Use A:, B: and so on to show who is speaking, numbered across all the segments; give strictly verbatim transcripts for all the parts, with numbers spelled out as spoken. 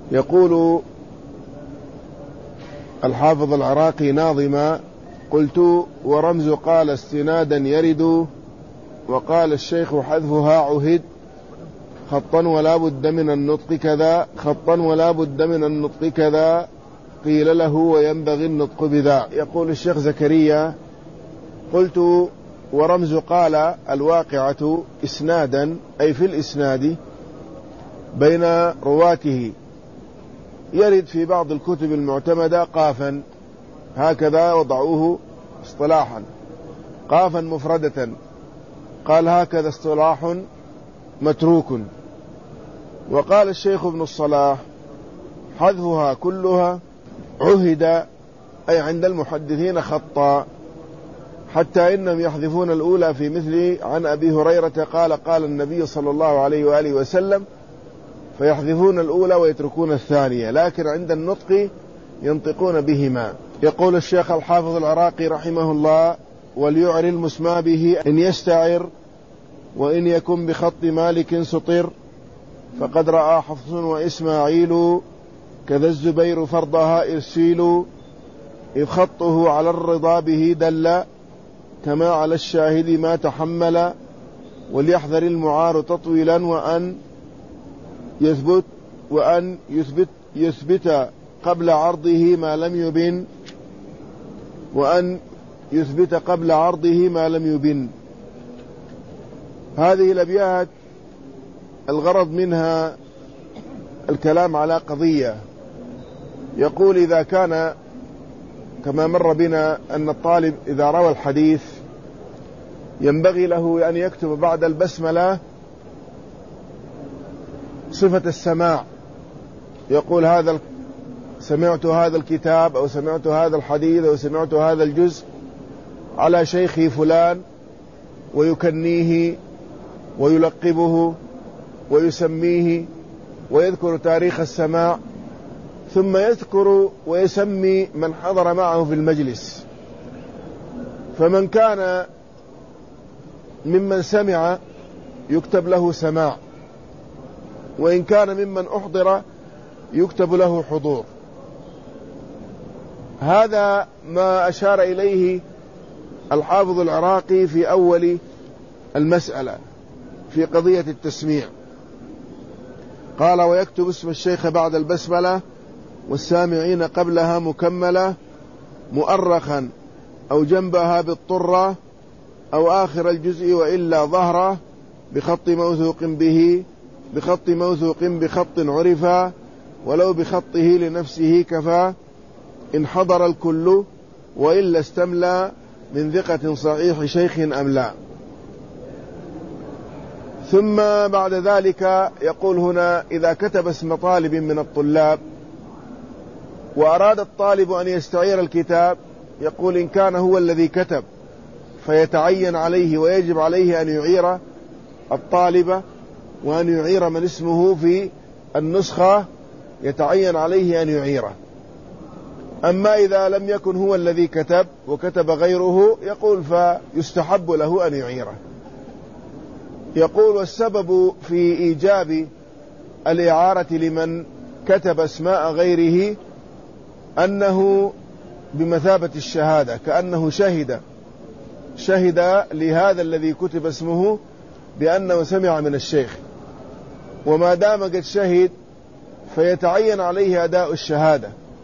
A: يقول الحافظ العراقي ناظما: قلت ورمز قال استنادا يرد، وقال الشيخ حذفها عهد، خطا ولا بد من النطق كذا، خطا ولا بد من النطق كذا، قيل له وينبغي النطق بذا. يقول الشيخ زكريا: قلت ورمز قال الواقعة إسنادا، أي في الإسناد بين رواته، يرد في بعض الكتب المعتمدة قافا، هكذا وضعوه اصطلاحا، قافا مفردة، قال هكذا اصطلاح متروك. وقال الشيخ ابن الصلاح: حذفها كلها عهد، أي عند المحدثين خطا، حتى إنهم يحذفون الأولى في مثل عن أبي هريرة قال قال النبي صلى الله عليه وآله وسلم، فيحذفون الأولى ويتركون الثانية، لكن عند النطق ينطقون بهما. يقول الشيخ الحافظ العراقي رحمه الله: وليعر المسمى به إن يستعر، وإن يكن بخط مالك سطر، فقد رأى حفص وإسماعيل، كذا الزبير فرضها إرسيل، إذ خطه على الرضا به دل، كما على الشاهد ما تحمل، وليحذر المعار تطويلا، وأن يثبت وأن يثبت يثبت قبل عرضه ما لم يبن وأن يثبت قبل عرضه ما لم يبن. هذه الأبيات الغرض منها الكلام على قضية. يقول: إذا كان كما مر بنا أن الطالب إذا روى الحديث ينبغي له أن يكتب بعد البسملة صفة السماع، يقول هذا سمعت هذا الكتاب، أو سمعت هذا الحديث، أو سمعت هذا الجزء على شيخي فلان، ويكنيه ويلقبه ويسميه ويذكر تاريخ السماع، ثم يذكر ويسمي من حضر معه في المجلس. فمن كان ممن سمع يكتب له سماع، وإن كان ممن أحضر يكتب له حضور. هذا ما أشار إليه الحافظ العراقي في أول المسألة في قضية التسميع. قال: ويكتب اسم الشيخ بعد البسملة، والسامعين قبلها مكملة، مؤرخا أو جنبها بالطرة، أو آخر الجزء وإلا ظهره، بخط موثوق به بخط موثوق بخط عرفا، ولو بخطه لنفسه كفى، إن حضر الكل وإلا استملى، من ثقة صحيح شيخ أم لا. ثم بعد ذلك يقول هنا: إذا كتب اسم طالب من الطلاب وأراد الطالب أن يستعير الكتاب، يقول: إن كان هو الذي كتب فيتعين عليه ويجب عليه أن يعير الطالب، وأن يعير من اسمه في النسخة يتعين عليه أن يعيره. أما إذا لم يكن هو الذي كتب وكتب غيره، يقول فيستحب له أن يعيره. يقول: والسبب في إيجاب الإعارة لمن كتب اسماء غيره أنه بمثابة الشهادة، كأنه شهد شهد لهذا الذي كتب اسمه بأنه سمع من الشيخ، وما دام قد شهد فيتعين عليه أداء الشهادة.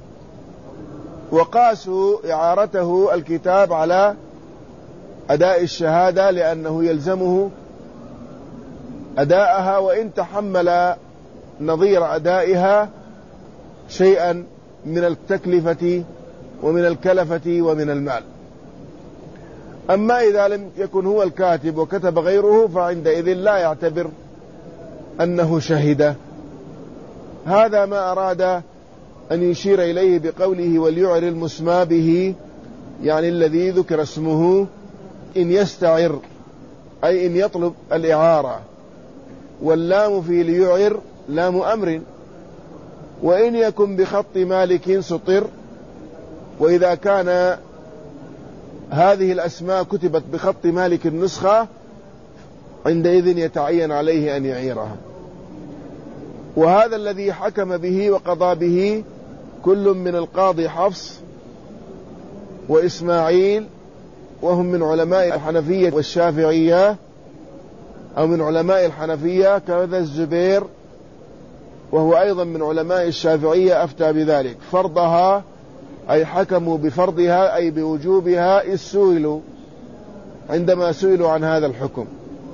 A: وقاسوا إعارته الكتاب على أداء الشهادة، لأنه يلزمه أداءها، وإن تحمل نظير أدائها شيئا من التكلفة ومن الكلفة ومن المال. أما إذا لم يكن هو الكاتب وكتب غيره، فعندئذ لا يعتبر أنه شهد. هذا ما أراد أن يشير إليه بقوله: وليعر المسمى به، يعني الذي ذكر اسمه، إن يستعر أي إن يطلب الإعارة، واللام في ليعر لام أمر، وإن يكن بخط مالك سطر. وإذا كان هذه الأسماء كتبت بخط مالك النسخة، عندئذ يتعين عليه أن يعيرها. وهذا الذي حكم به وقضى به كل من القاضي حفص وإسماعيل، وهم من علماء الحنفية والشافعية، أو من علماء الحنفية، كذا الزبير وهو أيضا من علماء الشافعية أفتى بذلك. فرضها أي حكموا بفرضها أي بوجوبها إذ سئلوا، عندما سئلوا عن هذا الحكم.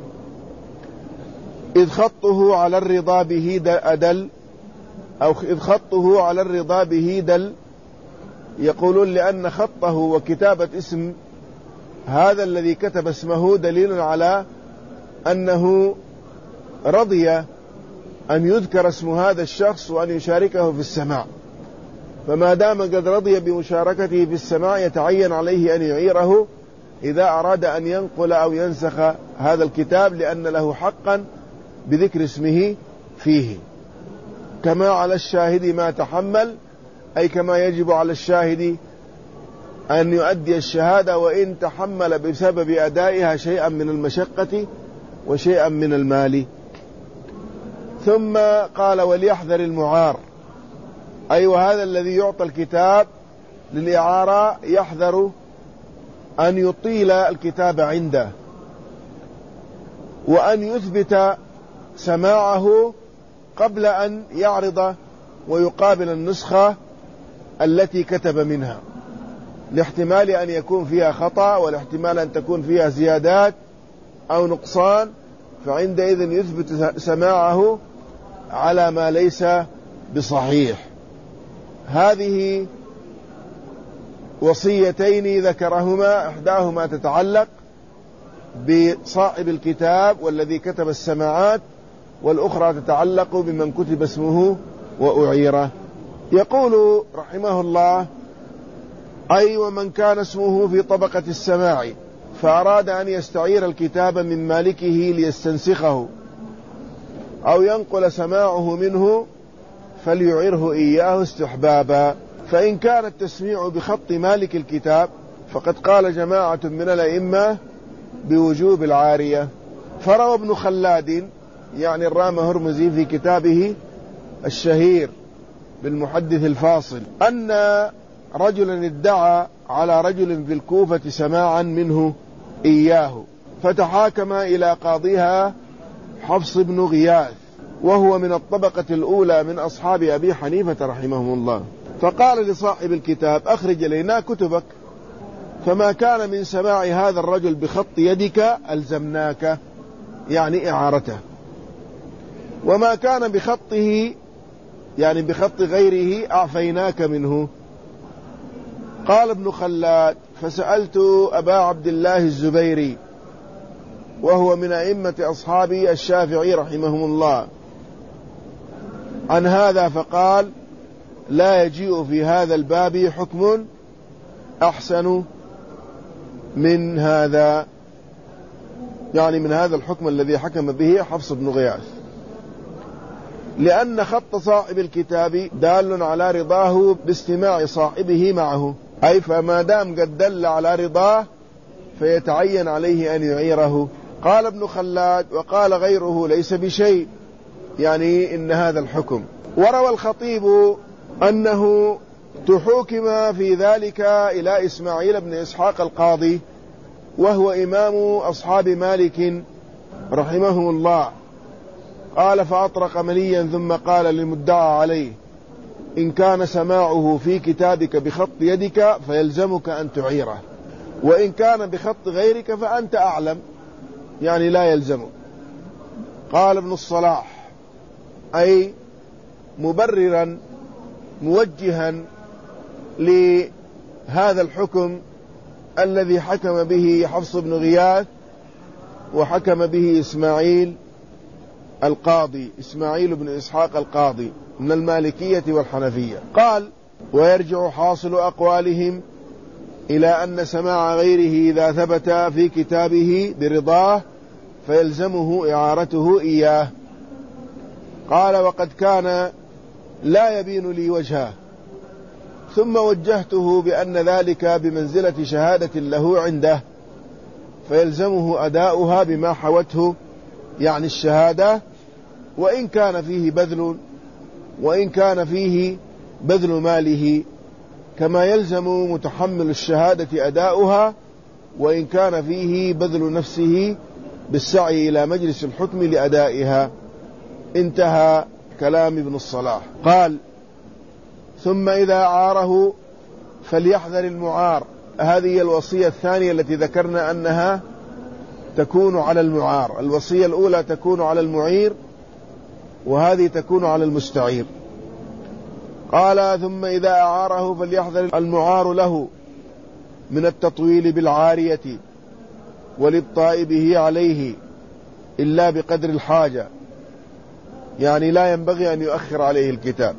A: إذ خطه على الرضا به أدل، أو إذ خطه على الرضا به دل، يقولون لأن خطه وكتابة اسم هذا الذي كتب اسمه دليل على أنه رضي أن يذكر اسم هذا الشخص وأن يشاركه في السماع، فما دام قد رضي بمشاركته في السماع يتعين عليه أن يعيره إذا أراد أن ينقل أو ينسخ هذا الكتاب، لأن له حقا بذكر اسمه فيه. كما على الشاهد ما تحمل، أي كما يجب على الشاهد أن يؤدي الشهادة وإن تحمل بسبب أدائها شيئا من المشقة وشيئا من المال. ثم قال وليحذر المعار، أي وهذا الذي يعطى الكتاب للإعارة يحذر أن يطيل الكتاب عنده، وأن يثبت سماعه قبل أن يعرض ويقابل النسخة التي كتب منها، لاحتمال أن يكون فيها خطأ والاحتمال أن تكون فيها زيادات أو نقصان، فعندئذ يثبت سماعه على ما ليس بصحيح. هذه وصيتين ذكرهما، إحداهما تتعلق بصاحب الكتاب والذي كتب السماعات، والأخرى تتعلق بمن كتب اسمه وأعيره. يقول رحمه الله: أي ومن كان اسمه في طبقة السماع فأراد أن يستعير الكتاب من مالكه ليستنسخه أو ينقل سماعه منه فليعيره إياه استحبابا. فإن كان التسميع بخط مالك الكتاب فقد قال جماعة من الأئمة بوجوب العارية. فروى ابن خلاد يعني الرام هرمزي في كتابه الشهير بالمحدث الفاصل أن رجلا ادعى على رجل في الكوفة سماعا منه إياه، فتحاكم إلى قاضيها حفص بن غياث، وهو من الطبقة الأولى من أصحاب أبي حنيفة رحمهم الله، فقال لصاحب الكتاب: أخرج لنا كتبك، فما كان من سماع هذا الرجل بخط يدك ألزمناك، يعني إعارته، وما كان بخطه يعني بخط غيره أعفيناك منه. قال ابن خلاد: فسألت أبا عبد الله الزبيري وهو من أئمة أصحاب الشافعي رحمهم الله عن هذا، فقال: لا يجيء في هذا الباب حكم أحسن من هذا، يعني من هذا الحكم الذي حكم به حفص بن غياث، لأن خط صاحب الكتاب دال على رضاه باستماع صاحبه معه، أي فما دام قد دل على رضاه فيتعين عليه أن يعيره. قال ابن خلاد: وقال غيره ليس بشيء، يعني إن هذا الحكم. وروى الخطيب أنه تحوكم في ذلك إلى إسماعيل بن إسحاق القاضي، وهو إمام أصحاب مالك رحمه الله. قال: فأطرق مليا ثم قال للمدعى عليه: إن كان سماعه في كتابك بخط يدك فيلزمك أن تعيره، وإن كان بخط غيرك فأنت أعلم، يعني لا يلزمك. قال ابن الصلاح: أي مبررا موجها لهذا الحكم الذي حكم به حفص بن غياث وحكم به إسماعيل القاضي، إسماعيل بن إسحاق القاضي من المالكية والحنفية. قال: ويرجع حاصل أقوالهم إلى أن سماع غيره إذا ثبت في كتابه برضاه فيلزمه إعارته إياه. قال: وقد كان لا يبين لي وجهه، ثم وجهته بأن ذلك بمنزلة شهادة له عنده، فيلزمه أداؤها بما حوته، يعني الشهادة، وإن كان فيه بذل وإن كان فيه بذل ماله، كما يلزم متحمل الشهادة أداؤها وإن كان فيه بذل نفسه بالسعي إلى مجلس الحكم لأدائها. انتهى كلام ابن الصلاح. قال: ثم إذا عاره فليحذر المعار. هذه الوصية الثانية التي ذكرنا أنها تكون على المعار. الوصية الأولى تكون على المعير، وهذه تكون على المستعير. قال: ثم إذا أعاره فليحذر المعار له من التطويل بالعارية والإبطاء به عليه إلا بقدر الحاجة، يعني لا ينبغي أن يؤخر عليه الكتاب.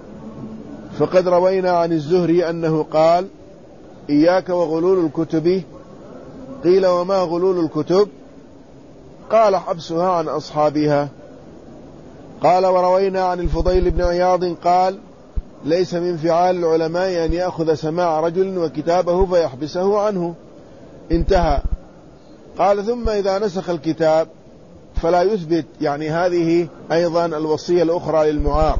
A: فقد روينا عن الزهري أنه قال: إياك وغلول الكتب. قيل: وما غلول الكتب؟ قال: حبسها عن أصحابها. قال: وروينا عن الفضيل بن عياض قال: ليس من فعال العلماء أن يأخذ سماع رجل وكتابه فيحبسه عنه. انتهى. قال: ثم إذا نسخ الكتاب فلا يثبت، يعني هذه أيضا الوصية الأخرى للمعار.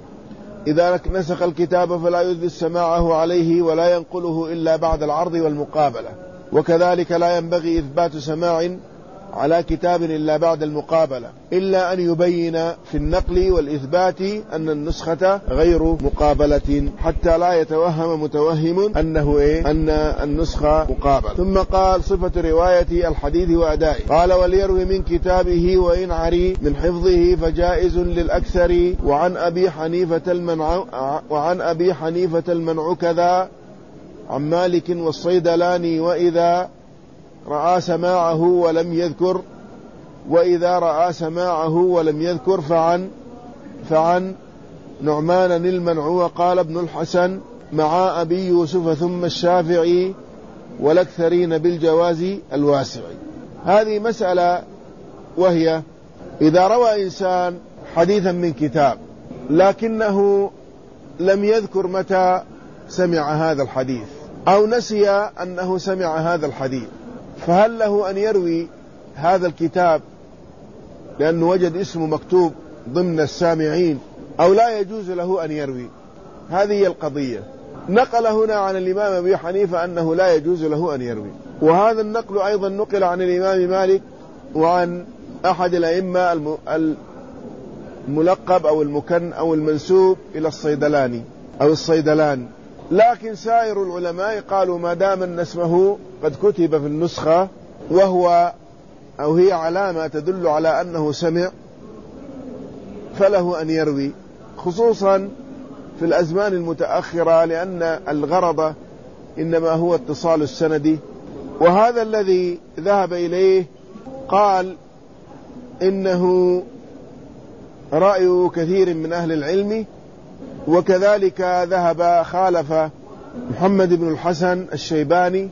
A: إذا نسخ الكتاب فلا يثبت سماعه عليه ولا ينقله إلا بعد العرض والمقابلة. وكذلك لا ينبغي إثبات سماع على كتاب إلا بعد المقابلة، إلا أن يبين في النقل والإثبات أن النسخة غير مقابلة، حتى لا يتوهم متوهم أنه إيه؟ أن النسخة مقابلة. ثم قال: صفة رواية الحديث وأدائه. قال: وليروي من كتابه وإن عري من حفظه فجائز للأكثر. وعن أبي حنيفة المنع وعن أبي حنيفة المنع كذا عن مالك والصيدلاني، وإذا رأى سماعه ولم يذكر وإذا رأى سماعه ولم يذكر فعن فعن نعمان المنع. وقال ابن الحسن مع أبي يوسف ثم الشافعي والأكثرين بالجواز الواسع. هذه مسألة، وهي إذا روى إنسان حديثا من كتاب لكنه لم يذكر متى سمع هذا الحديث أو نسي أنه سمع هذا الحديث، فهل له أن يروي هذا الكتاب لأنه وجد اسمه مكتوب ضمن السامعين، أو لا يجوز له أن يروي؟ هذه هي القضية. نقل هنا عن الإمام أبي حنيفة أنه لا يجوز له أن يروي، وهذا النقل أيضا نقل عن الإمام مالك وعن أحد الأئمة الملقب أو المكن أو المنسوب إلى الصيدلاني أو الصيدلان. لكن سائر العلماء قالوا ما دام أن اسمه قد كتب في النسخة وهو أو هي علامة تدل على أنه سمع فله أن يروي، خصوصا في الأزمان المتأخرة، لأن الغرض إنما هو اتصال السند. وهذا الذي ذهب إليه قال إنه رأي كثير من أهل العلم، وكذلك ذهب خالف محمد بن الحسن الشيباني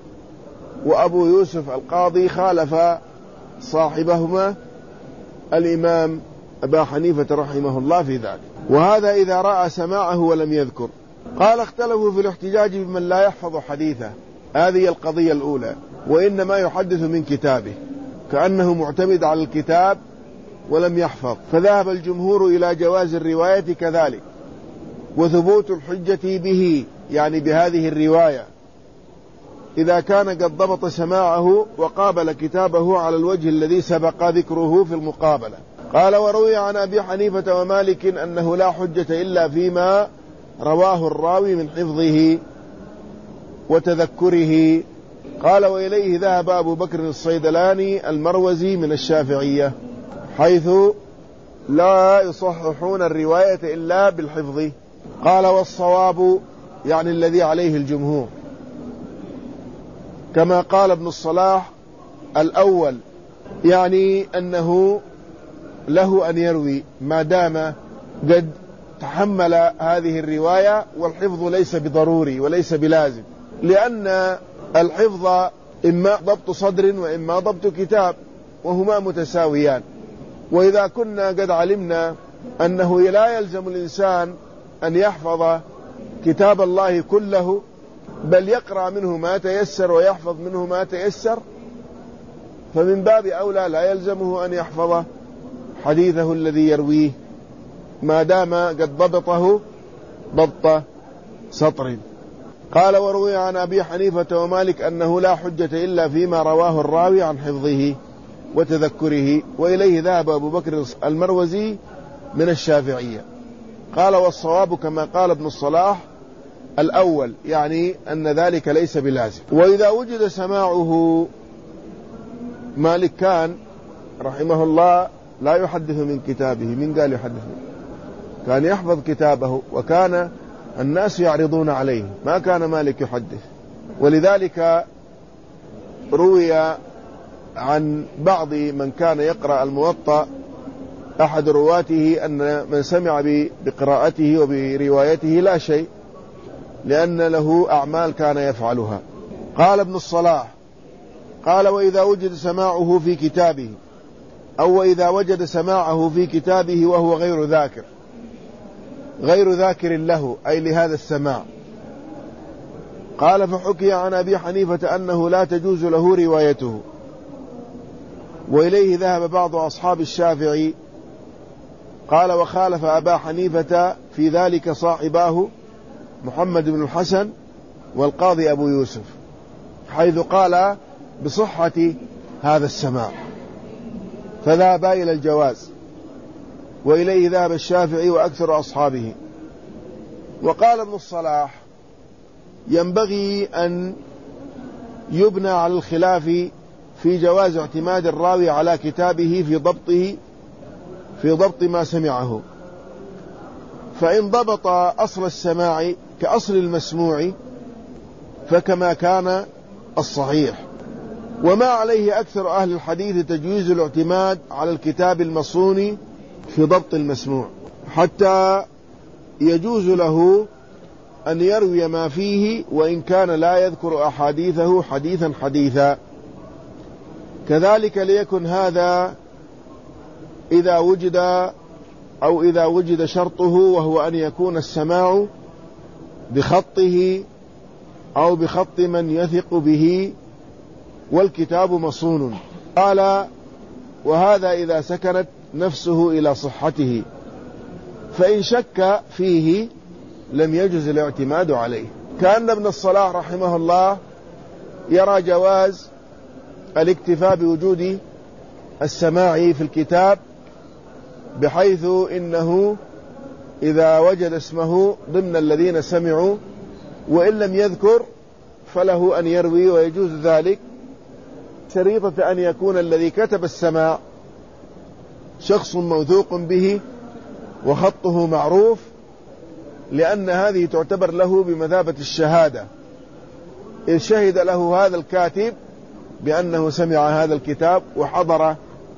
A: وأبو يوسف القاضي خالف صاحبهما الإمام أبا حنيفة رحمه الله في ذلك. وهذا إذا رأى سماعه ولم يذكر. قال: اختلفوا في الاحتجاج بمن لا يحفظ حديثه. هذه القضية الأولى، وإنما يحدث من كتابه كأنه معتمد على الكتاب ولم يحفظ. فذهب الجمهور إلى جواز الرواية كذلك، وثبوت الحجة به، يعني بهذه الرواية، إذا كان قد ضبط سماعه وقابل كتابه على الوجه الذي سبق ذكره في المقابلة. قال: وروي عن أبي حنيفة ومالك أنه لا حجة إلا فيما رواه الراوي من حفظه وتذكره. قال: وإليه ذهب أبو بكر الصيدلاني المروزي من الشافعية، حيث لا يصححون الرواية إلا بالحفظ. قال: والصواب، يعني الذي عليه الجمهور، كما قال ابن الصلاح الأول، يعني أنه له أن يروي ما دام قد تحمل هذه الرواية، والحفظ ليس بضروري وليس بلازم، لأن الحفظ إما ضبط صدر وإما ضبط كتاب، وهما متساويان. وإذا كنا قد علمنا أنه لا يلزم الإنسان أن يحفظ كتاب الله كله، بل يقرأ منه ما تيسر ويحفظ منه ما تيسر، فمن باب أولى لا يلزمه أن يحفظ حديثه الذي يرويه. ما دام قد ضبطه ضبط سطر. قال وروي عن أبي حنيفة ومالك أنه لا حجة إلا فيما رواه الراوي عن حفظه وتذكره، وإليه ذهب أبو بكر المروزي من الشافعية. قال والصواب كما قال ابن الصلاح الأول، يعني أن ذلك ليس بلازم. وإذا وجد سماعه، مالك كان رحمه الله لا يحدث من كتابه. من قال يحدث؟ كان يحفظ كتابه، وكان الناس يعرضون عليه، ما كان مالك يحدث. ولذلك روي عن بعض من كان يقرأ الموطأ أحد رواته أن من سمع بقراءته وبروايته لا شيء، لأن له أعمال كان يفعلها. قال ابن الصلاح قال وإذا وجد سماعه في كتابه، أو إذا وجد سماعه في كتابه وهو غير ذاكر غير ذاكر له، أي لهذا السماع. قال فحكي عن أبي حنيفة أنه لا تجوز له روايته، وإليه ذهب بعض أصحاب الشافعي. قال وخالف أبا حنيفة في ذلك صاحباه محمد بن الحسن والقاضي أبو يوسف، حيث قال بصحة هذا السماع، فذهبا إلى الجواز، وإليه ذهب الشافعي وأكثر أصحابه. وقال ابن الصلاح ينبغي أن يبنى على الخلاف في جواز اعتماد الراوي على كتابه في ضبطه في ضبط ما سمعه، فإن ضبط أصل السماع كأصل المسموع فكما كان الصحيح. وما عليه أكثر أهل الحديث تجويز الاعتماد على الكتاب المصون في ضبط المسموع، حتى يجوز له أن يروي ما فيه وإن كان لا يذكر أحاديثه حديثا حديثا. كذلك ليكن هذا إذا وجد أو إذا وجد شرطه، وهو أن يكون السماع بخطه أو بخط من يثق به والكتاب مصون. قال وهذا إذا سكنت نفسه إلى صحته، فإن شك فيه لم يجوز الاعتماد عليه. كأن ابن الصلاح رحمه الله يرى جواز الاكتفاء بوجود السماع في الكتاب، بحيث إنه إذا وجد اسمه ضمن الذين سمعوا وإن لم يذكر فله أن يروي، ويجوز ذلك شريطة أن يكون الذي كتب السماع شخص موثوق به وخطه معروف، لأن هذه تعتبر له بمثابة الشهادة، إذ شهد له هذا الكاتب بأنه سمع هذا الكتاب وحضر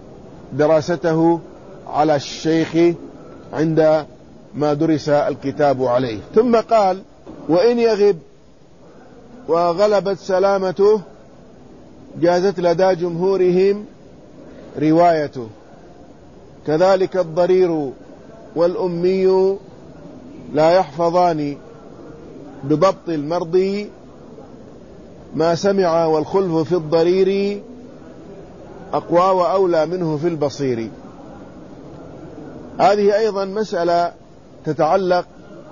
A: دراسته على الشيخ عند ما درس الكتاب عليه. ثم قال وإن يغب وغلبت سلامته جازت لدى جمهورهم روايته، كذلك الضرير والأمي لا يحفظان بضبط المرضي ما سمع، والخلف في الضرير أقوى وأولى منه في البصير. هذه أيضا مسألة تتعلق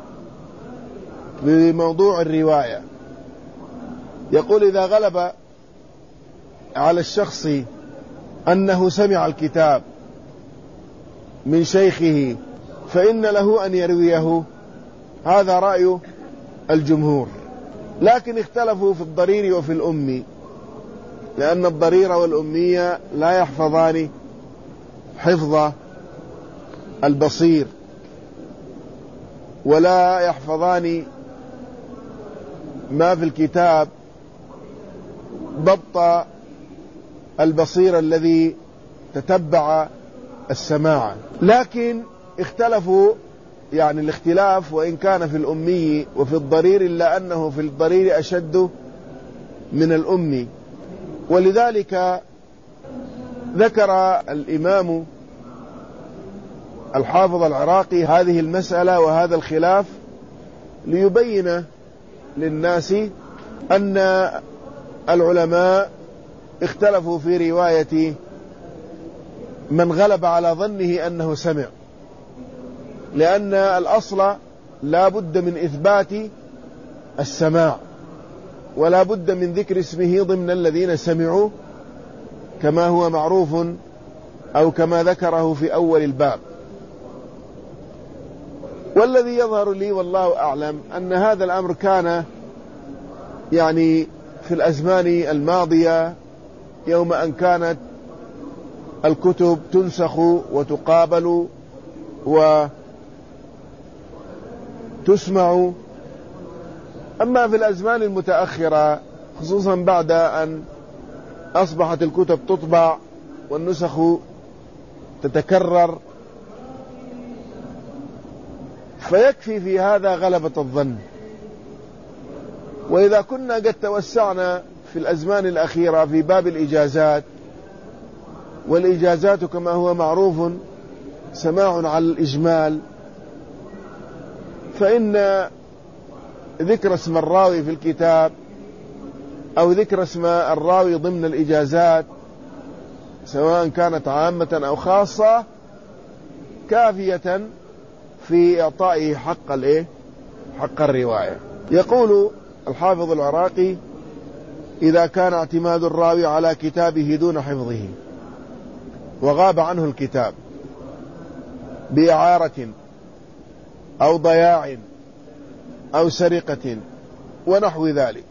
A: بموضوع الرواية. يقول إذا غلب على الشخص أنه سمع الكتاب من شيخه فإن له أن يرويه، هذا رأي الجمهور. لكن اختلفوا في الضرير وفي الأمي، لأن الضرير والأمية لا يحفظان حفظ البصير ولا يحفظان ما في الكتاب ضبط البصير الذي تتبع السماع. لكن اختلفوا، يعني الاختلاف وإن كان في الأمي وفي الضرير، إلا أنه في الضرير أشد من الأمي. ولذلك ذكر الإمام الحافظ العراقي هذه المسألة وهذا الخلاف ليبين للناس أن العلماء اختلفوا في رواية من غلب على ظنه أنه سمع، لأن الأصل لا بد من إثبات السماع، ولا بد من ذكر اسمه ضمن الذين سمعوا كما هو معروف أو كما ذكره في أول الباب. والذي يظهر لي والله أعلم أن هذا الأمر كان يعني في الأزمان الماضية، يوم أن كانت الكتب تنسخ وتقابل وتسمع. أما في الأزمان المتأخرة خصوصا بعد أن أصبحت الكتب تطبع والنسخ تتكرر، فيكفي في هذا غلبة الظن. وإذا كنا قد توسعنا في الأزمان الأخيرة في باب الإجازات، والإجازات كما هو معروف سماع على الإجمال، فإن ذكر اسم الراوي في الكتاب أو ذكر اسم الراوي ضمن الإجازات سواء كانت عامة أو خاصة كافية في إعطائه حق الإيه؟ حق الرواية. يقول الحافظ العراقي: إذا كان اعتماد الراوي على كتابه دون حفظه وغاب عنه الكتاب بإعارة أو ضياع أو سرقة ونحو ذلك.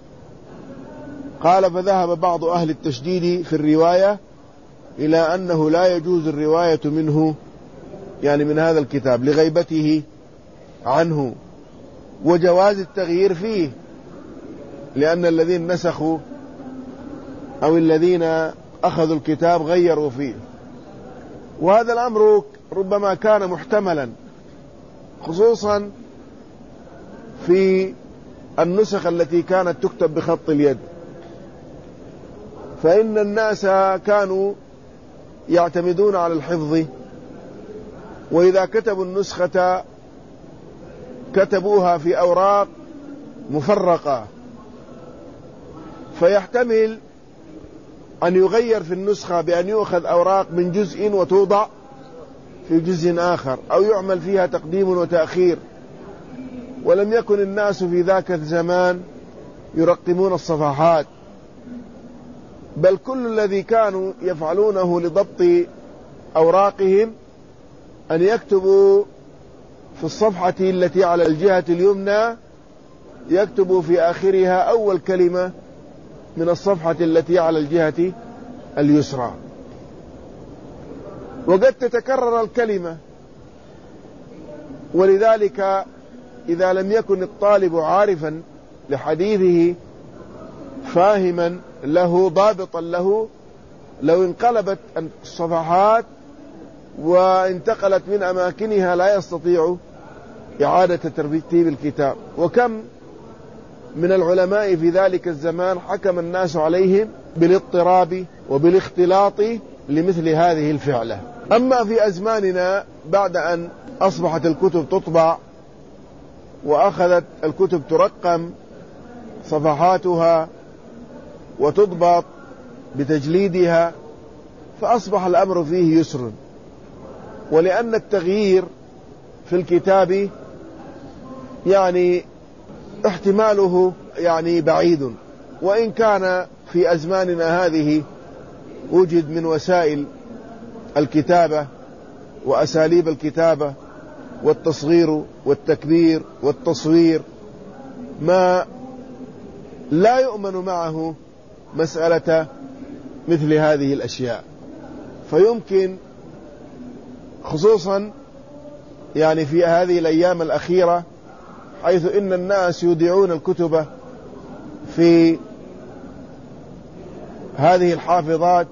A: قال: فذهب بعض أهل التشديد في الرواية إلى أنه لا يجوز الرواية منه، يعني من هذا الكتاب، لغيبته عنه وجواز التغيير فيه، لأن الذين نسخوا أو الذين أخذوا الكتاب غيروا فيه. وهذا الأمر ربما كان محتملا، خصوصا في النسخ التي كانت تكتب بخط اليد، فإن الناس كانوا يعتمدون على الحفظ، وإذا كتبوا النسخة كتبوها في أوراق مفرقة، فيحتمل أن يغير في النسخة بأن يؤخذ أوراق من جزء وتوضع في جزء آخر، أو يعمل فيها تقديم وتأخير. ولم يكن الناس في ذاك الزمان يرقمون الصفحات، بل كل الذي كانوا يفعلونه لضبط أوراقهم أن يكتبوا في الصفحة التي على الجهة اليمنى، يكتبوا في آخرها أول كلمة من الصفحة التي على الجهة اليسرى، وقد تتكرر الكلمة. ولذلك إذا لم يكن الطالب عارفا لحديثه فاهما له ضابطا له، لو انقلبت الصفحات وانتقلت من أماكنها لا يستطيع إعادة ترتيب الكتاب. وكم من العلماء في ذلك الزمان حكم الناس عليهم بالاضطراب وبالاختلاط لمثل هذه الفعلة. أما في أزماننا بعد أن أصبحت الكتب تطبع وأخذت الكتب ترقم صفحاتها وتضبط بتجليدها، فأصبح الأمر فيه يسر. ولأن التغيير في الكتاب يعني احتماله يعني بعيد، وإن كان في أزماننا هذه وجد من وسائل الكتابة وأساليب الكتابة والتصغير والتكبير والتصوير ما لا يؤمن معه مسألة مثل هذه الأشياء. فيمكن خصوصا يعني في هذه الأيام الأخيرة، حيث إن الناس يودعون الكتب في هذه الحافظات،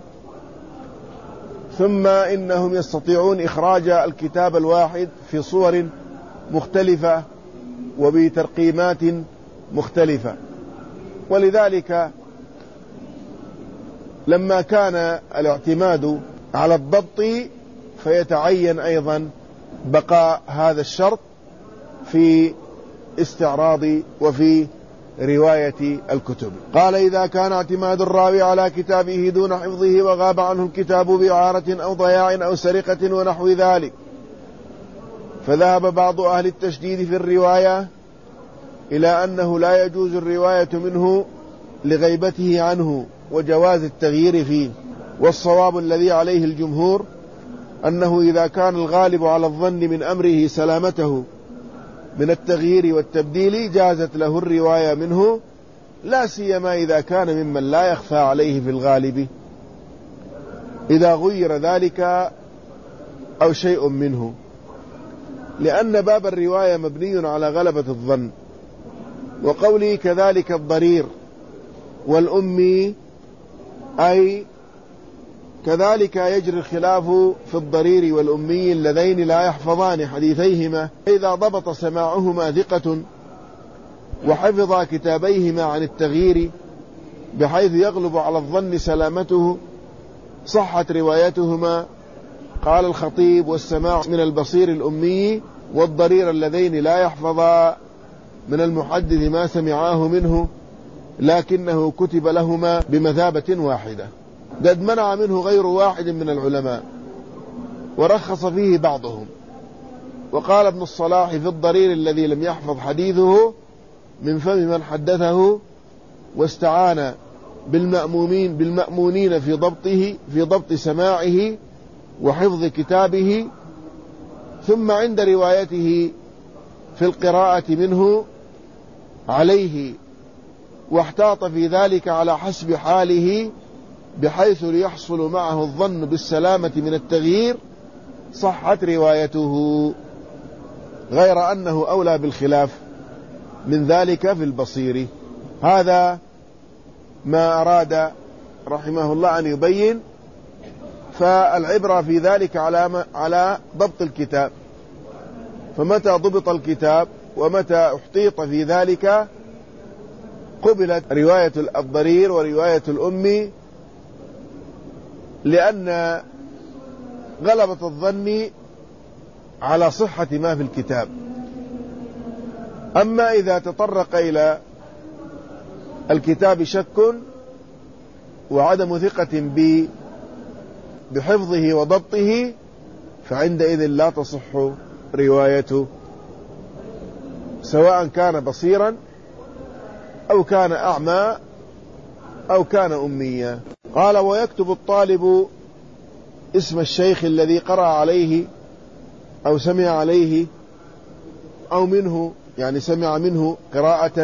A: ثم إنهم يستطيعون إخراج الكتاب الواحد في صور مختلفة وبترقيمات مختلفة. ولذلك لما كان الاعتماد على الضبط فيتعين أيضا بقاء هذا الشرط في استعراض وفي رواية الكتب. قال: إذا كان اعتماد الراوي على كتابه دون حفظه وغاب عنه الكتاب بإعارة أو ضياع أو سرقة ونحو ذلك، فذهب بعض أهل التشديد في الرواية إلى أنه لا يجوز الرواية منه لغيبته عنه وجواز التغيير فيه، والصواب الذي عليه الجمهور أنه إذا كان الغالب على الظن من أمره سلامته من التغيير والتبديل جازت له الرواية منه، لا سيما إذا كان ممن لا يخفى عليه في الغالب إذا غير ذلك أو شيء منه، لأن باب الرواية مبني على غلبة الظن. وقولي كذلك الضرير والأمي أي كذلك يجري الخلاف في الضرير والأمي اللذين لا يحفظان حديثيهما إذا ضبط سماعهما ثقة وحفظ كتابيهما عن التغيير بحيث يغلب على الظن سلامته صحت روايتهما. قال الخطيب: والسماع من البصير الأمي والضرير اللذين لا يحفظا من المحدث ما سمعاه منه لكنه كتب لهما بمثابة واحدة، قد منع منه غير واحد من العلماء ورخص فيه بعضهم. وقال ابن الصلاح في الضرير الذي لم يحفظ حديثه من فم من حدثه واستعان بالمأمومين بالمأمونين في ضبطه في ضبط سماعه وحفظ كتابه، ثم عند روايته في القراءة منه عليه واحتاط في ذلك على حسب حاله بحيث ليحصل معه الظن بالسلامة من التغيير صحت روايته، غير أنه أولى بالخلاف من ذلك في البصير. هذا ما أراد رحمه الله أن يبين، فالعبرة في ذلك على على ضبط الكتاب، فمتى ضبط الكتاب ومتى احتيط في ذلك قبلت رواية الضرير ورواية الأمي، لأن غلبة الظن على صحة ما في الكتاب. أما إذا تطرق إلى الكتاب شك وعدم ثقة بحفظه وضبطه فعندئذ لا تصح روايته، سواء كان بصيرا أو كان أعمى أو كان أميا. قال: ويكتب الطالب اسم الشيخ الذي قرأ عليه أو سمع عليه أو منه، يعني سمع منه قراءة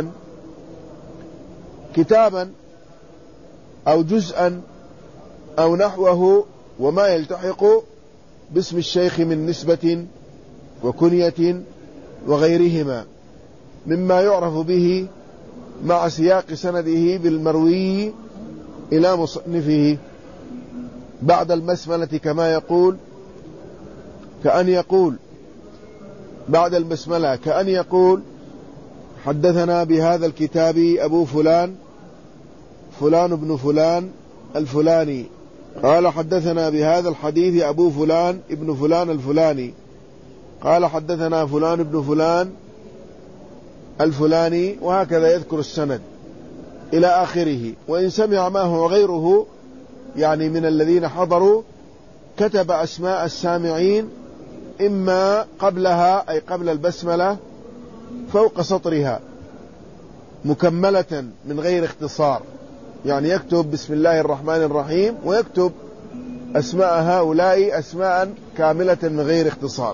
A: كتابا أو جزءا أو نحوه، وما يلتحق باسم الشيخ من نسبة وكنية وغيرهما مما يعرف به مع سياق سنده بالمروي إلى مصنفه بعد البسملة، كما يقول كأن يقول بعد البسملة كأن يقول: حدثنا بهذا الكتاب أبو فلان فلان ابن فلان الفلاني، قال: حدثنا بهذا الحديث أبو فلان ابن فلان الفلاني، قال: حدثنا فلان ابن فلان الفلاني، وهكذا يذكر السند إلى آخره. وإن سمع معه غيره يعني من الذين حضروا كتب أسماء السامعين إما قبلها أي قبل البسملة فوق سطرها مكملة من غير اختصار، يعني يكتب بسم الله الرحمن الرحيم ويكتب أسماء هؤلاء أسماء كاملة من غير اختصار،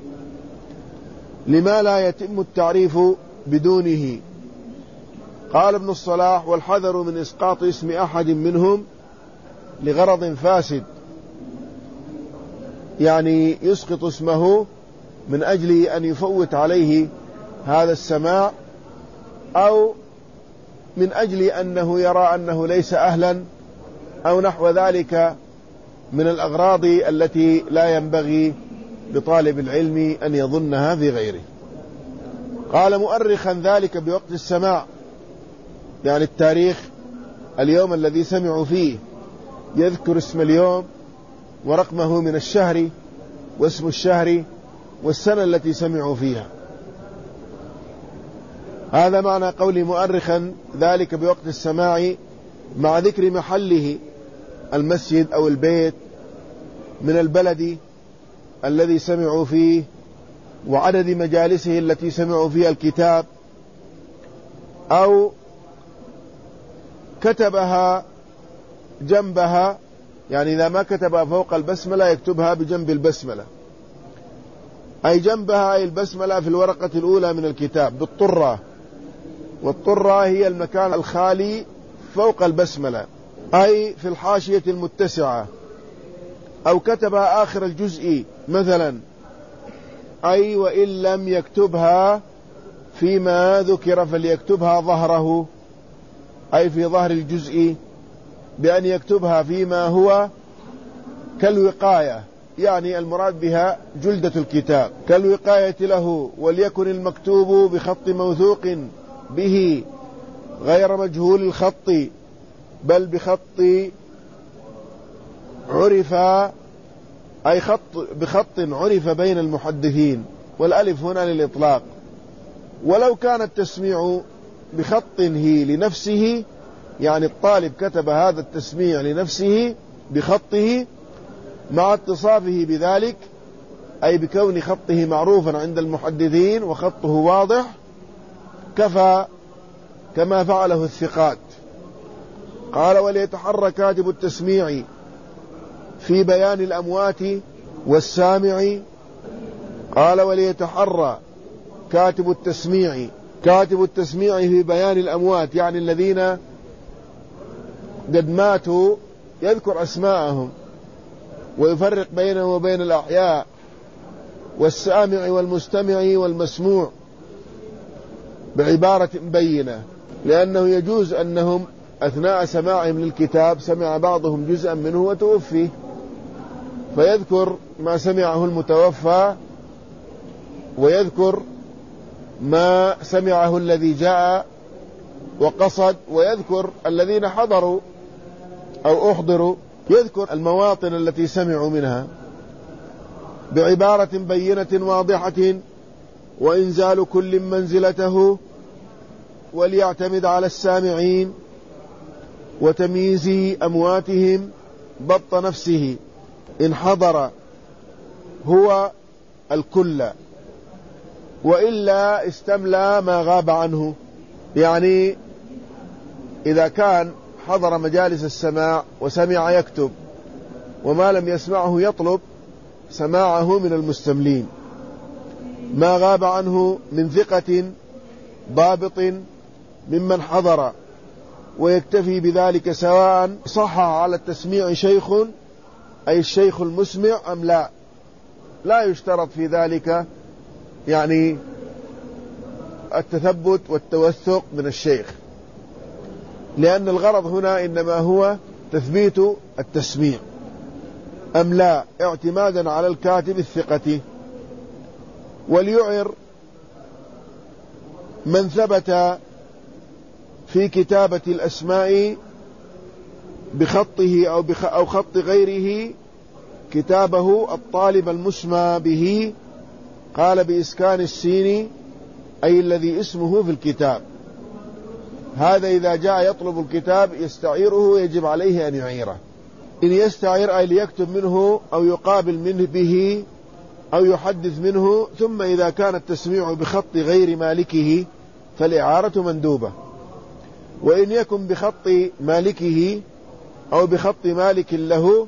A: لما لا يتم التعريف بدونه. قال ابن الصلاح: والحذر من إسقاط اسم أحد منهم لغرض فاسد، يعني يسقط اسمه من أجل أن يفوت عليه هذا السماع، أو من أجل أنه يرى أنه ليس أهلا، أو نحو ذلك من الأغراض التي لا ينبغي لطالب العلم أن يظنها في غيره. قال: مؤرخا ذلك بوقت السماع، يعني التاريخ اليوم الذي سمعوا فيه، يذكر اسم اليوم ورقمه من الشهر واسم الشهر والسنة التي سمعوا فيها. هذا معنى قول مؤرخا ذلك بوقت السماع، مع ذكر محله المسجد أو البيت من البلد الذي سمعوا فيه وعدد مجالسه التي سمعوا فيها الكتاب، أو كتبها جنبها، يعني إذا ما كتبها فوق البسملة يكتبها بجنب البسملة، أي جنبها أي البسملة في الورقة الأولى من الكتاب بالطرة، والطرة هي المكان الخالي فوق البسملة، أي في الحاشية المتسعة، أو كتبها آخر الجزء مثلا، أي وإن لم يكتبها فيما ذكر فليكتبها ظهره، أي في ظهر الجزء، بأن يكتبها فيما هو كالوقاية، يعني المراد بها جلدة الكتاب كالوقاية له، وليكن المكتوب بخط موثوق به غير مجهول الخط، بل بخط عرف، أي خط بخط عرف بين المحدثين، والألف هنا للإطلاق. ولو كان التسميع بخطه لنفسه، يعني الطالب كتب هذا التسميع لنفسه بخطه مع اتصافه بذلك، أي بكون خطه معروفا عند المحدثين وخطه واضح، كفى كما فعله الثقات. قال وليتحرى كاتب التسميع في بيان الأموات والسامع. قال وليتحرى كاتب التسميع، كاتب التسميع في بيان الأموات، يعني الذين قد ماتوا يذكر أسماءهم ويفرق بينهم وبين الأحياء، والسامع والمستمع والمسموع بعبارة بينة، لأنه يجوز أنهم أثناء سماعهم للكتاب سمع بعضهم جزءا منه وتوفي، فيذكر ما سمعه المتوفى ويذكر ما سمعه الذي جاء وقصد، ويذكر الذين حضروا أو أحضروا، يذكر المواطن التي سمعوا منها بعبارة بينة واضحة، وإنزال كل منزلته، وليعتمد على السامعين وتمييز أمواتهم ضبط نفسه إن حضر هو الكل، وإلا استملى ما غاب عنه. يعني إذا كان حضر مجالس السماع وسمع يكتب، وما لم يسمعه يطلب سماعه من المستملين، ما غاب عنه من ثقة ضابط ممن حضر، ويكتفي بذلك سواء صح على التسميع شيخ أي الشيخ المسمع أم لا، لا يشترط في ذلك يعني التثبت والتوثق من الشيخ، لأن الغرض هنا إنما هو تثبيت التسميع أم لا، اعتمادا على الكاتب الثقة. وليعر من ثبت في كتابة الأسماء بخطه أو, بخ أو خط غيره كتابه الطالب المسمى به، قال بإسكان السين أي الذي اسمه في الكتاب. هذا إذا جاء يطلب الكتاب يستعيره يجب عليه أن يعيره، إن يستعير أي ليكتب منه أو يقابل منه به أو يحدث منه، ثم إذا كان التسميع بخط غير مالكه فالإعارة مندوبة، وإن يكن بخط مالكه أو بخط مالك له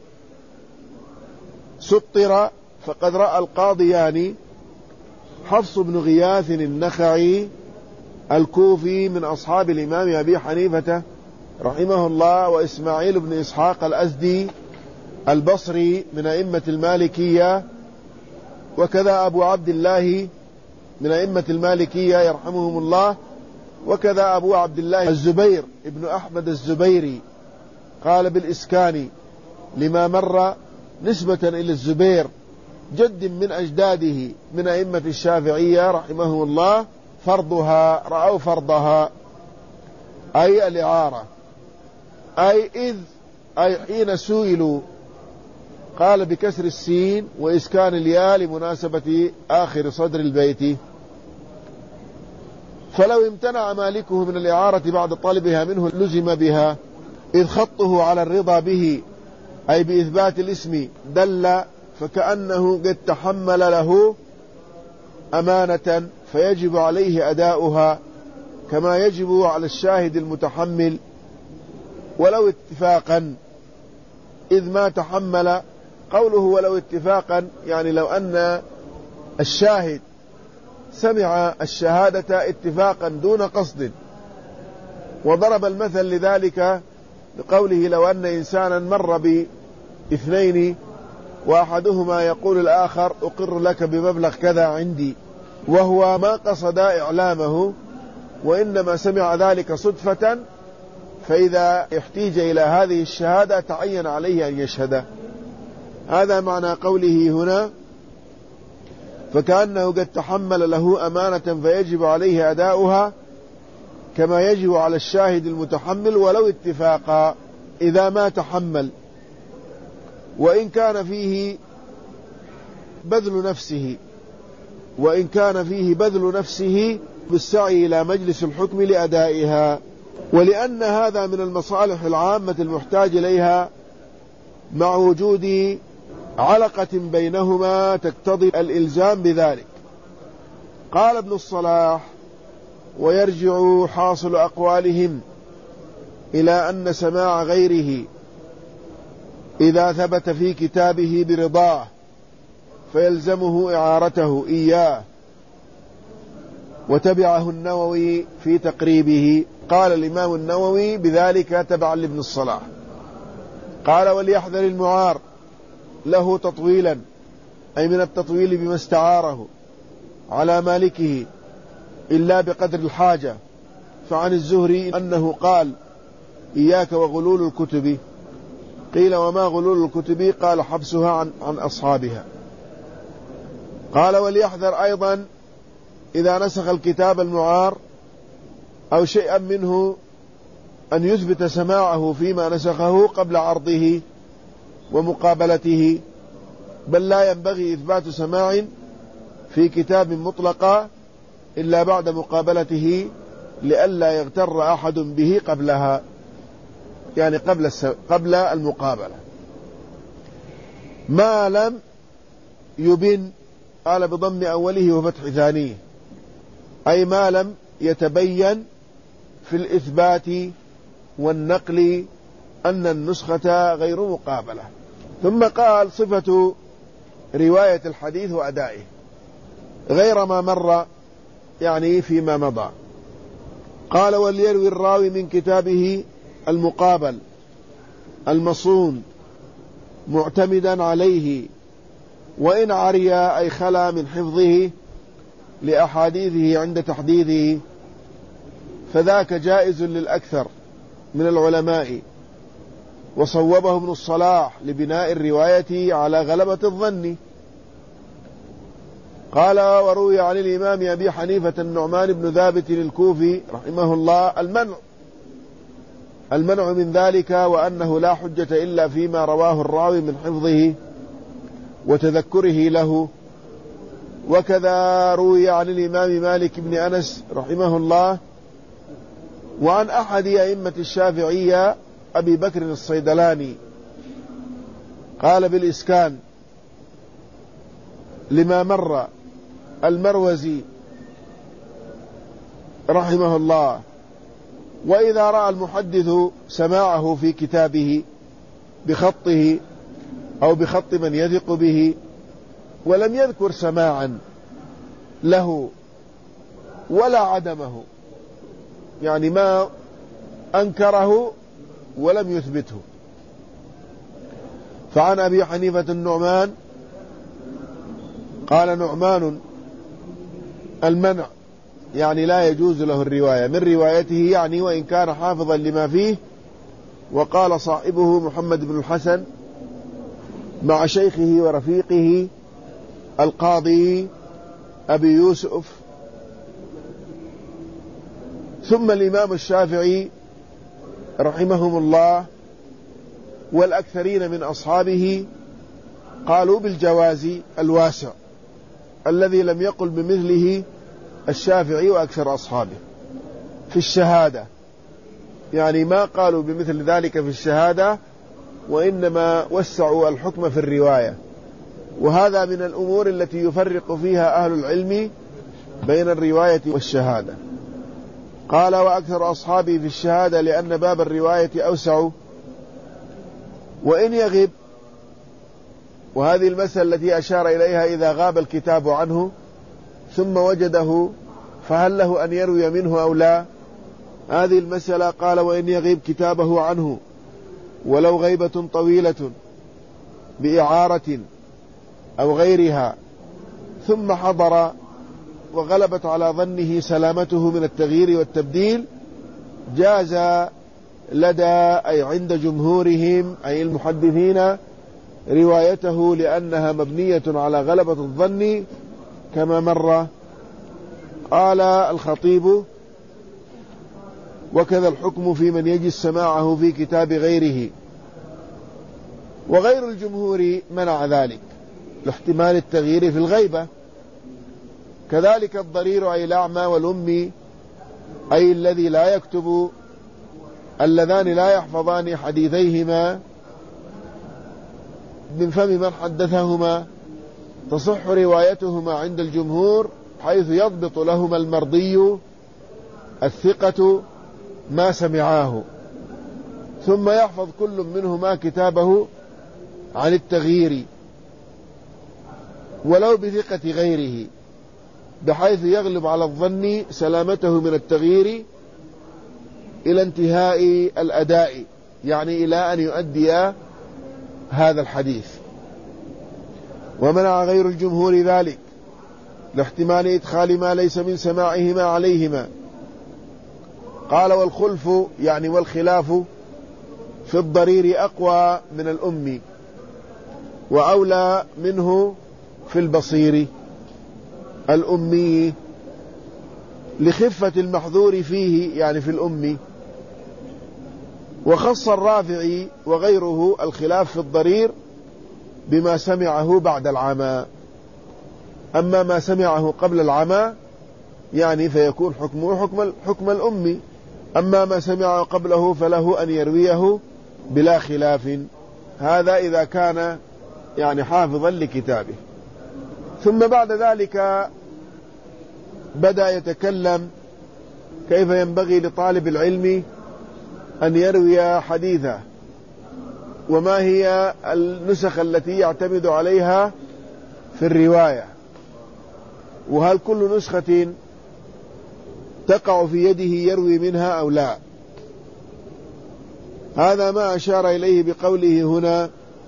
A: سطر. فقد رأى القاضيان حفص بن غياث النخعي الكوفي من أصحاب الإمام أبي حنيفة رحمه الله، وإسماعيل بن إسحاق الأزدي البصري من أئمة المالكية، وكذا أبو عبد الله من أئمة المالكية يرحمهم الله، وكذا أبو عبد الله الزبير ابن أحمد الزبيري قال بالإسكان لما مر نسبة إلى الزبير جد من أجداده من أئمة الشافعية رحمهم الله، فرضها رأوا فرضها أي الإعارة، أي إذ أي حين سئلوا، قال بكسر السين وإسكان الياء لمناسبة آخر صدر البيت. فلو امتنع مالكه من الإعارة بعد طلبها منه لزم بها، إذ خطه على الرضا به أي بإثبات الاسم دل، فكأنه قد تحمل له أمانة فيجب عليه أداؤها كما يجب على الشاهد المتحمل ولو اتفاقا، إذ ما تحمل. قوله ولو اتفاقا يعني لو أن الشاهد سمع الشهادة اتفاقا دون قصد، وضرب المثل لذلك بقوله لو أن إنسانا مر باثنين وأحدهما يقول الآخر أقر لك بمبلغ كذا عندي، وهو ما قصد إعلامه وإنما سمع ذلك صدفة، فإذا احتيج إلى هذه الشهادة تعين عليه أن يشهد. هذا معنى قوله هنا فكأنه قد تحمل له أمانة فيجب عليه أداؤها كما يجب على الشاهد المتحمل ولو اتفاقا إذا ما تحمل، وإن كان فيه بذل نفسه وإن كان فيه بذل نفسه بالسعي إلى مجلس الحكم لأدائها. ولأن هذا من المصالح العامة المحتاج إليها مع وجود علقة بينهما تقتضي الإلزام بذلك. قال ابن الصلاح ويرجع حاصل أقوالهم إلى أن سماع غيره إذا ثبت في كتابه برضاه فيلزمه إعارته إياه. وتبعه النووي في تقريبه. قال الإمام النووي بذلك تبعا لابن الصلاح. قال وليحذر المعار له تطويلا، أي من التطويل بما استعاره على مالكه إلا بقدر الحاجة. فعن الزهري أنه قال إياك وغلول الكتب. قيل وما غلول الكتب؟ قال حبسها عن, عن أصحابها. قال وليحذر أيضا إذا نسخ الكتاب المعار أو شيئا منه أن يثبت سماعه فيما نسخه قبل عرضه ومقابلته، بل لا ينبغي إثبات سماع في كتاب مطلقا إلا بعد مقابلته لئلا يغتر أحد به قبلها، يعني قبل قبل المقابلة. ما لم يبن، قال بضم أوله وفتح ثانيه، أي ما لم يتبين في الإثبات والنقل أن النسخة غير مقابلة. ثم قال صفة رواية الحديث وأدائه غير ما مر، يعني فيما مضى. قال وليروي الراوي من كتابه المقابل المصون معتمدا عليه، وإن عري أي خلا من حفظه لأحاديثه عند تحديثه فذاك جائز للأكثر من العلماء، وصوبه ابن الصلاح لبناء الرواية على غلبة الظن. قال وروي عن الإمام أبي حنيفة النعمان بن ثابت الكوفي رحمه الله المنع المنع من ذلك، وأنه لا حجة إلا فيما رواه الراوي من حفظه وتذكره له. وكذا روي عن الإمام مالك بن أنس رحمه الله وعن أحد أئمة الشافعية أبي بكر الصيدلاني قال بالإسكان لما مر المروزي رحمه الله: وإذا رأى المحدث سماعه في كتابه بخطه أو بخط من يثق به ولم يذكر سماعا له ولا عدمه، يعني ما أنكره ولم يثبته. فعن أبي حنيفة النعمان قال نعمان المنع، يعني لا يجوز له الرواية من روايته، يعني وإن كان حافظا لما فيه. وقال صاحبه محمد بن الحسن مع شيخه ورفيقه القاضي أبي يوسف. ثم الإمام الشافعي رحمهم الله والأكثرين من أصحابه قالوا بالجواز الواسع الذي لم يقل بمثله الشافعي وأكثر أصحابه في الشهادة، يعني ما قالوا بمثل ذلك في الشهادة، وإنما وسعوا الحكم في الرواية. وهذا من الأمور التي يفرق فيها أهل العلم بين الرواية والشهادة. قال: وأكثر أصحابي في الشهادة لأن باب الرواية أوسع وإن يغب. وهذه المسألة التي أشار إليها إذا غاب الكتاب عنه ثم وجده فهل له أن يروي منه أو لا؟ هذه المسألة قال: وإن يغيب كتابه عنه ولو غيبة طويلة بإعارة أو غيرها ثم حضر وغلبت على ظنه سلامته من التغيير والتبديل جاز لدى أي عند جمهورهم أي المحدثين روايته لأنها مبنية على غلبة الظن كما مر. قال الخطيب: وكذا الحكم في من يجد سماعه في كتاب غيره. وغير الجمهور منع ذلك لاحتمال التغيير في الغيبة. كذلك الضرير أي الأعمى والأمي أي الذي لا يكتب اللذان لا يحفظان حديثيهما من فم من حدثهما تصح روايتهما عند الجمهور حيث يضبط لهما المرضي الثقة ما سمعاه ثم يحفظ كل منهما كتابه عن التغيير ولو بثقة غيره بحيث يغلب على الظن سلامته من التغيير إلى انتهاء الأداء، يعني إلى أن يؤدي هذا الحديث. ومنع غير الجمهور ذلك لاحتمال إدخال ما ليس من سماعهما عليهما. قال: والخلف يعني والخلاف في الضرير أقوى من الأم وأولى منه في البصير الأمي لخفة المحذور فيه يعني في الأم. وخص الرافعي وغيره الخلاف في الضرير بما سمعه بعد العمى. أما ما سمعه قبل العمى يعني فيكون حكمه حكم, حكم الأم، أما ما سمعه قبله فله أن يرويه بلا خلاف. هذا إذا كان يعني حافظا لكتابه. ثم بعد ذلك بدأ يتكلم كيف ينبغي لطالب العلم أن يروي حديثه وما هي النسخ التي يعتمد عليها في الرواية، وهل كل نسخة تقع في يده يروي منها أو لا. هذا ما أشار إليه بقوله هنا: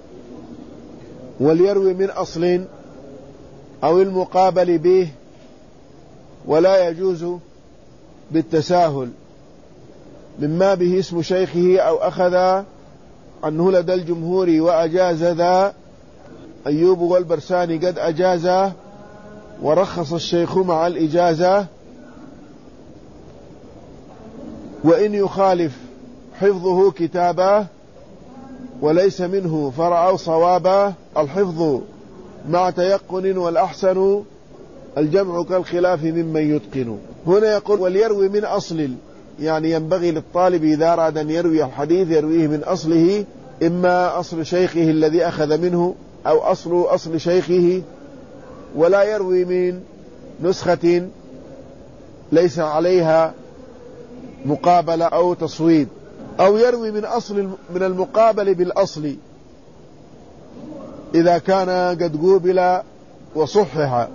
A: وليروي من أصل أو المقابل به ولا يجوز بالتساهل مما به اسم شيخه أو أخذ عنه لدى الجمهور وأجاز ذا أيوب والبرساني قد أجازه ورخص الشيخ مع الإجازة. وإن يخالف حفظه كتابه وليس منه فرعوا صوابه الحفظ مع تيقن والأحسن الجمع كالخلاف ممن يتقن. هنا يقول: وليروي من أصل، يعني ينبغي للطالب إذا أراد أن يروي الحديث يرويه من أصله، إما أصل شيخه الذي أخذ منه أو أصل أصل شيخه، ولا يروي من نسخة ليس عليها مقابلة أو تصويب، أو يروي من أصل من المقابل بالأصل إذا كان قد قوبل وصحح.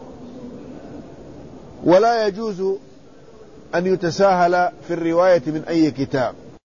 A: ولا يجوز أن يتساهل في الرواية من أي كتاب.